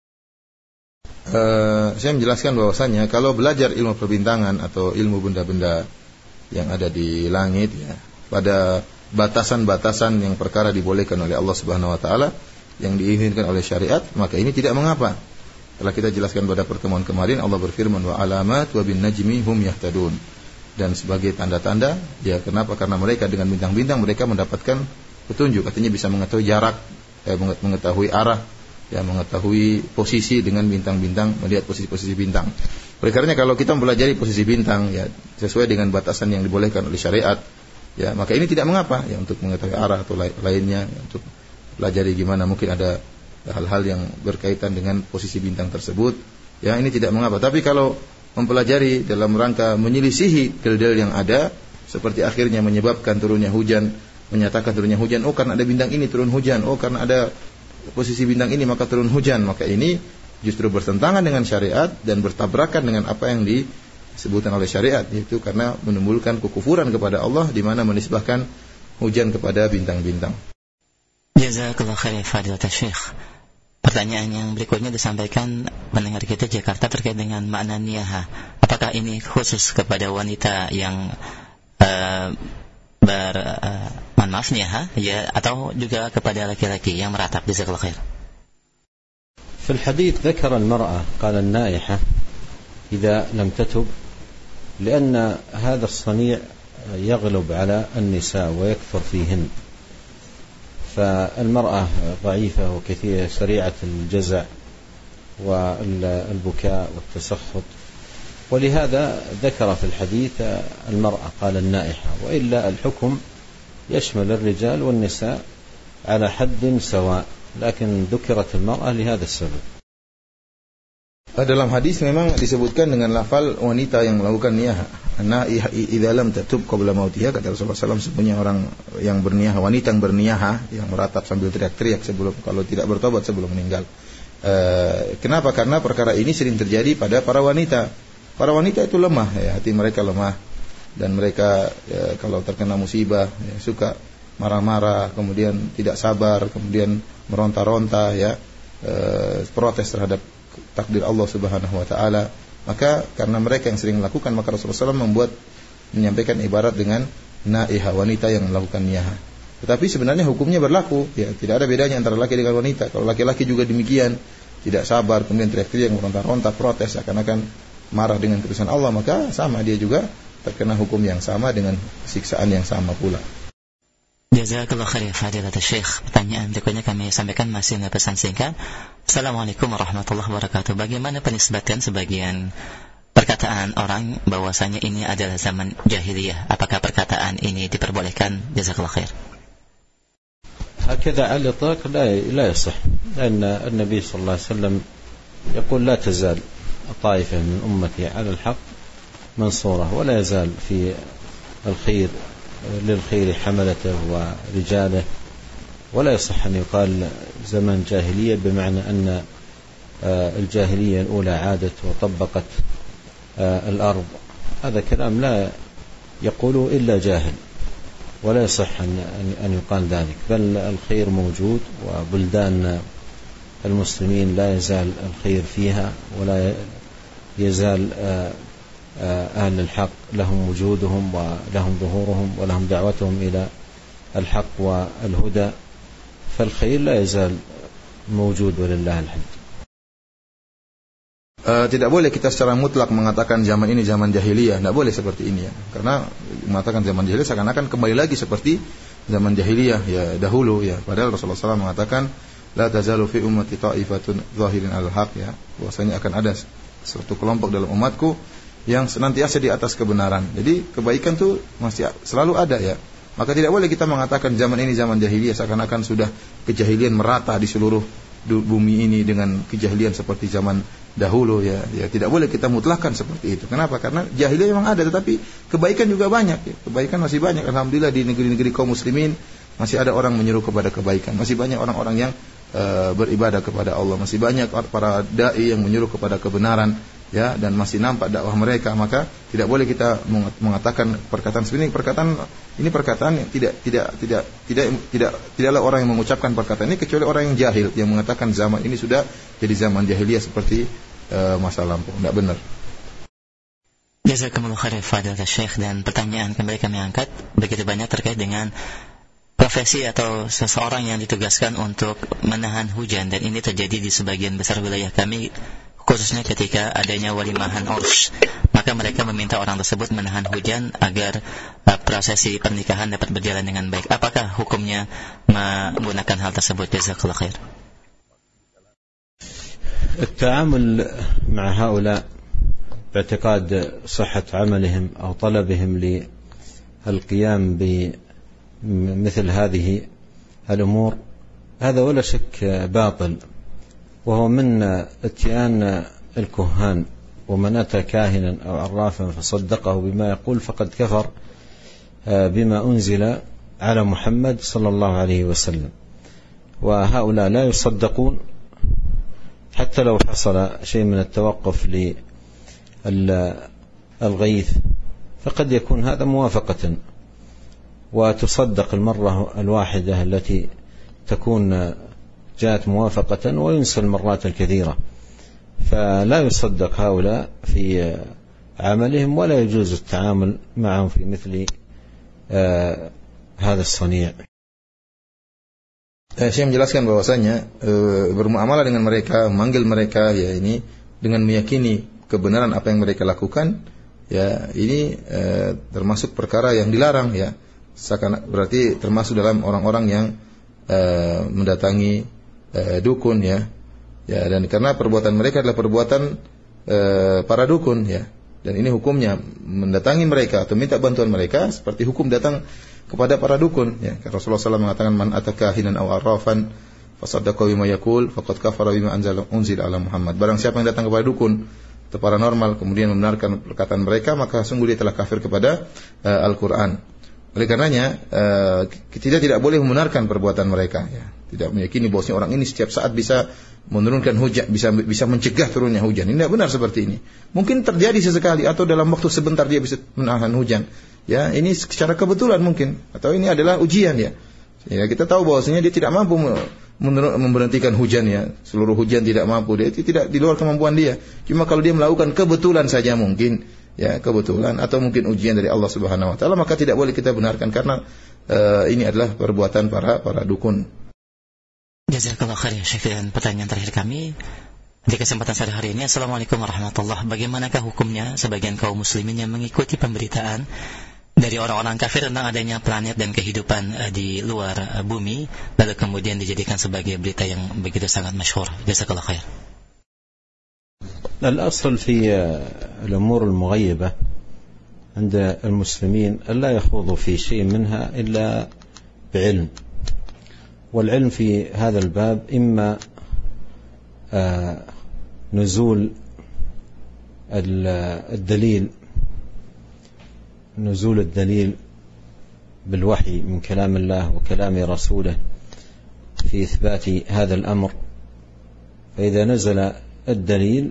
[SPEAKER 2] Uh, saya menjelaskan bahwasanya kalau belajar ilmu perbintangan atau ilmu benda-benda yang ada di langit ya, pada batasan-batasan yang perkara dibolehkan oleh Allah Subhanahu wa taala, yang diizinkan oleh syariat, maka ini tidak mengapa. Telah kita jelaskan pada pertemuan kemarin, Allah berfirman wa alamat wa bin najmi hum yahtadun. Dan sebagai tanda-tanda, ya kenapa? Karena mereka dengan bintang-bintang mereka mendapatkan petunjuk, artinya bisa mengetahui jarak, eh, mengetahui arah, ya mengetahui posisi dengan bintang-bintang, melihat posisi-posisi bintang. Oleh karenanya kalau kita mempelajari posisi bintang ya sesuai dengan batasan yang dibolehkan oleh syariat, ya maka ini tidak mengapa ya untuk mengetahui arah atau lainnya, ya, untuk pelajari gimana mungkin ada hal-hal yang berkaitan dengan posisi bintang tersebut, ya ini tidak mengapa. Tapi kalau mempelajari dalam rangka menyelisihi dalil yang ada, seperti akhirnya menyebabkan turunnya hujan, menyatakan turunnya hujan, oh karena ada bintang ini turun hujan, oh karena ada posisi bintang ini maka turun hujan, maka ini justru bertentangan dengan syariat dan bertabrakan dengan apa yang disebutkan oleh syariat, yaitu karena menimbulkan kekufuran kepada Allah di mana menisbahkan hujan kepada bintang-bintang.
[SPEAKER 3] Jazakallahu khairan fadilatul Syekh. Pertanyaan yang berikutnya disampaikan pendengar kita Jakarta terkait dengan makna niyaha. Apakah ini khusus kepada wanita yang uh, ber uh, maaf niyaha ya, atau juga kepada laki-laki yang meratap? Jazakallahu khair.
[SPEAKER 1] في الحديث ذكر المرأة قال النائحة إذا لم تتب، لأن هذا الصنيع يغلب على النساء ويكثر فيهن، فالمرأة ضعيفة وكثيرة سريعة الجزع والبكاء والتسخط، ولهذا ذكر في الحديث المرأة قال النائحة، وإلا الحكم يشمل الرجال والنساء على حد سواء، لكن ذكرت المرأة لهذا السبب.
[SPEAKER 2] Dalam hadis memang disebutkan dengan lafal wanita yang melakukan niyah. Anna idza lam tatub qabla mautiha, kata Rasulullah sallallahu alaihi wasallam, sebenarnya orang yang berniyah, wanita yang berniyah, yang meratap sambil teriak-teriak sebelum, kalau tidak bertobat sebelum meninggal. E, kenapa? Karena perkara ini sering terjadi pada para wanita. Para wanita itu lemah, ya, hati mereka lemah, dan mereka ya, kalau terkena musibah ya, suka marah-marah, kemudian tidak sabar, kemudian meronta-ronta, ya, e, protes terhadap takdir Allah Subhanahu wa taala. Maka karena mereka yang sering melakukan, maka Rasulullah sallallahu alaihi wasallam membuat menyampaikan ibarat dengan naiha, wanita yang melakukan niyah. Tetapi sebenarnya hukumnya berlaku, ya, tidak ada bedanya antara laki dengan wanita. Kalau laki-laki juga demikian, tidak sabar, kemudian teriak-teriak, meronta-ronta, protes, akan-akan marah dengan keputusan Allah, maka sama dia juga terkena hukum yang sama dengan siksaan yang sama pula.
[SPEAKER 3] Jazakallahu khairan fadilatul Syekh. Pertanyaan berikutnya kami sampaikan masih dalam pesan singkat. Assalamualaikum warahmatullahi wabarakatuh. Bagaimana penisbatan sebagian perkataan orang bahwasanya ini adalah zaman jahiliyah? Apakah perkataan ini diperbolehkan? Jazakallahu khair.
[SPEAKER 1] هكذا على الإطلاق لا لا يصح، لأن النبي صلى الله عليه وسلم يقول لا تزال طائفة من أمتي على الحق منصورة، ولا يزال في الخير للخير حملته ورجاله، ولا يصح أن يقال زمن جاهلية بمعنى أن الجاهلية الأولى عادت وطبقت الأرض. هذا كلام لا يقوله إلا جاهل، ولا يصح أن يقال ذلك، بل الخير موجود، وبلدان المسلمين لا يزال الخير فيها، ولا يزال أهل الحق لهم وجودهم ولهم ظهورهم ولهم دعوتهم إلى الحق والهدى، فالخير لا يزال موجود ولله الحمد.
[SPEAKER 2] Uh, tidak boleh kita secara mutlak mengatakan zaman ini zaman jahiliyah, tidak boleh seperti ini ya. Karena mengatakan zaman jahiliyah seakan-akan kembali lagi seperti zaman jahiliyah ya dahulu ya. Padahal Rasulullah sallallahu alaihi wasallam mengatakan la tazalu fi ummati ta'ifatun zahirin al-haq ya. Bahwasanya akan ada suatu kelompok dalam umatku yang senantiasa di atas kebenaran. Jadi kebaikan tuh masih selalu ada ya. Maka tidak boleh kita mengatakan zaman ini zaman jahiliyah seakan-akan sudah kejahilian merata di seluruh bumi ini dengan kejahilian seperti zaman dahulu ya. Ya tidak boleh kita mutlakkan seperti itu. Kenapa? Karena jahiliyah memang ada, tetapi kebaikan juga banyak ya. Kebaikan masih banyak. Alhamdulillah di negeri-negeri kaum muslimin masih ada orang menyeru kepada kebaikan. Masih banyak orang-orang yang uh, beribadah kepada Allah. Masih banyak para dai yang menyeru kepada kebenaran. Ya, dan masih nampak dakwah mereka. Maka tidak boleh kita mengatakan perkataan seperti ini. Perkataan ini perkataan yang tidak tidak tidak tidak tidak tidaklah orang yang mengucapkan perkataan ini kecuali orang yang jahil yang mengatakan zaman ini sudah jadi zaman jahiliyah seperti uh, masa lampau. Tidak benar.
[SPEAKER 3] Jazakumullah khairan fadilatul Syekh. Dan pertanyaan kembali kami angkat begitu banyak terkait dengan profesi atau seseorang yang ditugaskan untuk menahan hujan, dan ini terjadi di sebagian besar wilayah kami, khususnya ketika adanya walimahan urs, maka mereka meminta orang tersebut menahan hujan agar uh, prosesi pernikahan dapat berjalan dengan baik. Apakah hukumnya menggunakan hal tersebut? Jazakallahu khair.
[SPEAKER 1] التعامل مع هؤلاء باعتقاد صحة عملهم أو طلبهم للقيام بمثل هذه الأمور هذا ولا شك باطل، وهو من اتيان الكهان، ومن أتى كاهنا أو عرافا فصدقه بما يقول فقد كفر بما أنزل على محمد صلى الله عليه وسلم. وهؤلاء لا يصدقون حتى لو حصل شيء من التوقف للغيث، فقد يكون هذا موافقة، وتصدق المرة الواحدة التي تكون جاءت موافقة وينسى المرات الكثيرة، فلا يصدق هؤلاء في عملهم ولا يجوز التعامل معهم في مثل آه هذا الصنيع.
[SPEAKER 2] Saya menjelaskan bahwasanya e, bermuamalah dengan mereka, memanggil mereka ya ini dengan meyakini kebenaran apa yang mereka lakukan ya ini e, termasuk perkara yang dilarang ya. Seakan berarti termasuk dalam orang-orang yang e, mendatangi e, dukun ya. Ya, dan karena perbuatan mereka adalah perbuatan e, para dukun ya. Dan ini hukumnya mendatangi mereka atau minta bantuan mereka seperti hukum datang kepada para dukun ya. Rasulullah sallallahu alaihi wasallam mengatakan man ataka hinan aw arrafan fasaddaqa bima yaqul faqad kafara bima anzala unzila ala Muhammad. Barang siapa yang datang kepada dukun atau paranormal kemudian membenarkan perkataan mereka, maka sungguh dia telah kafir kepada uh, Al-Qur'an. Oleh karenanya uh, kita tidak boleh membenarkan perbuatan mereka ya. Tidak meyakini bahwasanya orang ini setiap saat bisa menurunkan hujan, bisa bisa mencegah turunnya hujan. Ini tidak benar seperti ini. Mungkin terjadi sesekali atau dalam waktu sebentar dia bisa menahan hujan. Ya, ini secara kebetulan mungkin, atau ini adalah ujian ya. Ya, kita tahu bahwasanya dia tidak mampu memberhentikan hujan ya. Seluruh hujan tidak mampu, dia itu tidak di luar kemampuan dia. Cuma kalau dia melakukan kebetulan saja mungkin, ya kebetulan atau mungkin ujian dari Allah Subhanahu wa taala, maka tidak boleh kita benarkan karena uh, ini adalah perbuatan para para dukun.
[SPEAKER 3] Jazakallahu khairan Syekh. Dan pertanyaan terakhir kami di kesempatan sore hari ini, Assalamualaikum warahmatullahi wabarakatuh. Bagaimanakah hukumnya sebagian kaum muslimin yang mengikuti pemberitaan dari orang-orang kafir tentang adanya planet dan kehidupan uh, di luar uh, bumi, lalu kemudian dijadikan sebagai berita yang begitu sangat masyhur? Jazakallahu khair.
[SPEAKER 1] الأصل في الأمور المغيبة عند المسلمين ألا يخوضوا في شيء منها إلا بعلم، والعلم في هذا الباب إما نزول الدليل نزول الدليل بالوحي من كلام الله وكلام رسوله في إثبات هذا الأمر، فإذا نزل الدليل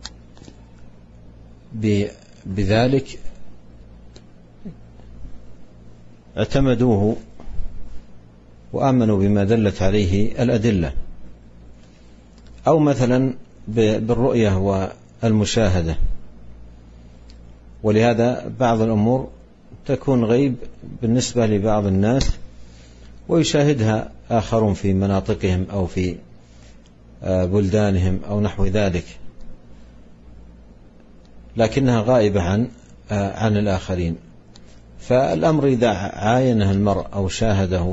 [SPEAKER 1] بذلك اعتمدوه وآمنوا بما دلت عليه الأدلة، أو مثلا بالرؤية والمشاهدة. ولهذا بعض الأمور تكون غيب بالنسبة لبعض الناس ويشاهدها آخرون في مناطقهم أو في بلدانهم أو نحو ذلك، لكنها غائبة عن عن الآخرين. فالأمر إذا عاينه المرء أو شاهده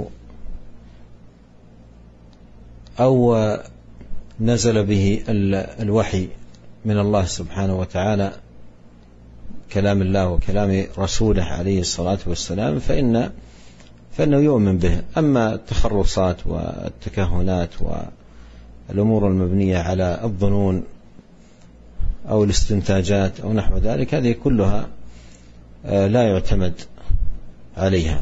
[SPEAKER 1] أو نزل به الوحي من الله سبحانه وتعالى كلام الله وكلام رسوله عليه الصلاة والسلام فإن فإنه يؤمن به. أما التخرصات والتكهنات والأمور المبنية على الظنون أو الاستنتاجات أو نحو ذلك هذه كلها لا يعتمد عليها.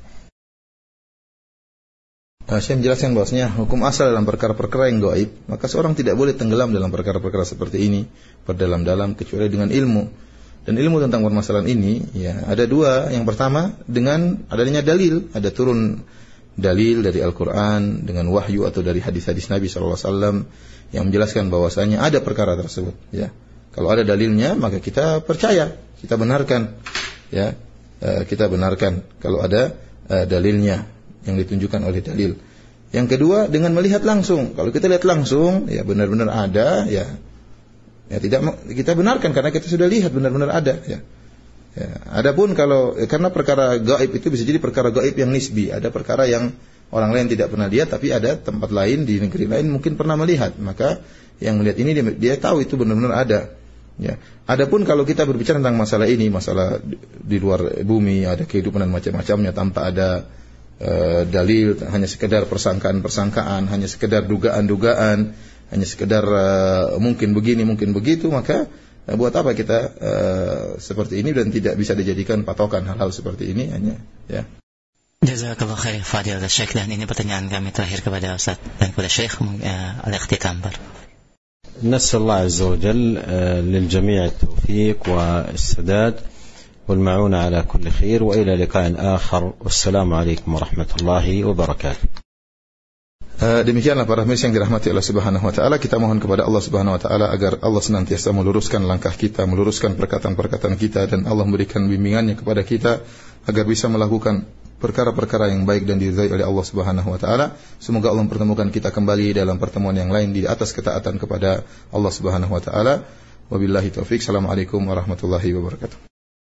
[SPEAKER 2] Saya menjelaskan bahwasanya hukum asal dalam perkara-perkara yang gaib, maka seorang tidak boleh tenggelam dalam perkara-perkara seperti ini berdalam-dalam kecuali dengan ilmu. Dan ilmu tentang permasalahan ini ya ada dua. Yang pertama dengan adanya dalil, ada turun dalil dari Al-Qur'an dengan wahyu atau dari hadis-hadis Nabi sallallahu alaihi wasallam yang menjelaskan bahwasanya ada perkara tersebut ya. Kalau ada dalilnya maka kita percaya, kita benarkan ya. Kita benarkan kalau ada dalilnya yang ditunjukkan oleh dalil. Yang kedua dengan melihat langsung. Kalau kita lihat langsung ya benar-benar ada ya. Ya tidak kita benarkan karena kita sudah lihat benar-benar ada ya. Ya, adapun kalau ya, karena perkara gaib itu bisa jadi perkara gaib yang nisbi, ada perkara yang orang lain tidak pernah lihat tapi ada tempat lain di negeri lain mungkin pernah melihat, maka yang melihat ini dia, dia tahu itu benar-benar ada. Ya. Adapun kalau kita berbicara tentang masalah ini, masalah di, di luar bumi ada kehidupan dan macam-macamnya tanpa ada uh, dalil, hanya sekedar persangkaan-persangkaan, hanya sekedar dugaan-dugaan, hanya sekedar uh, mungkin begini, mungkin begitu, maka uh, buat apa kita uh, seperti ini dan tidak bisa dijadikan patokan hal-hal seperti ini hanya ya.
[SPEAKER 3] Jazakallah khair Fadilatul Syekh. Dan ini pertanyaan kami terakhir kepada Ustaz dan kepada Syekh uh, al-ikhtitam.
[SPEAKER 1] نسأل الله عز وجل للجميع التوفيق والسداد والمعونة على كل خير وإلى لقاء آخر والسلام عليكم ورحمة الله وبركاته.
[SPEAKER 2] Demikianlah para pemirsa yang dirahmati Allah Subhanahu wa taala, kita mohon kepada Allah Subhanahu wa taala agar Allah senantiasa meluruskan langkah kita, meluruskan perkataan-perkataan kita, dan Allah memberikan bimbingannya kepada kita agar bisa melakukan perkara-perkara yang baik dan diridhai oleh Allah Subhanahu wa taala. Semoga Allah mempertemukan kita kembali dalam pertemuan yang lain di atas ketaatan kepada Allah Subhanahu wa taala. Wabillahi taufik. Assalamualaikum warahmatullahi wabarakatuh.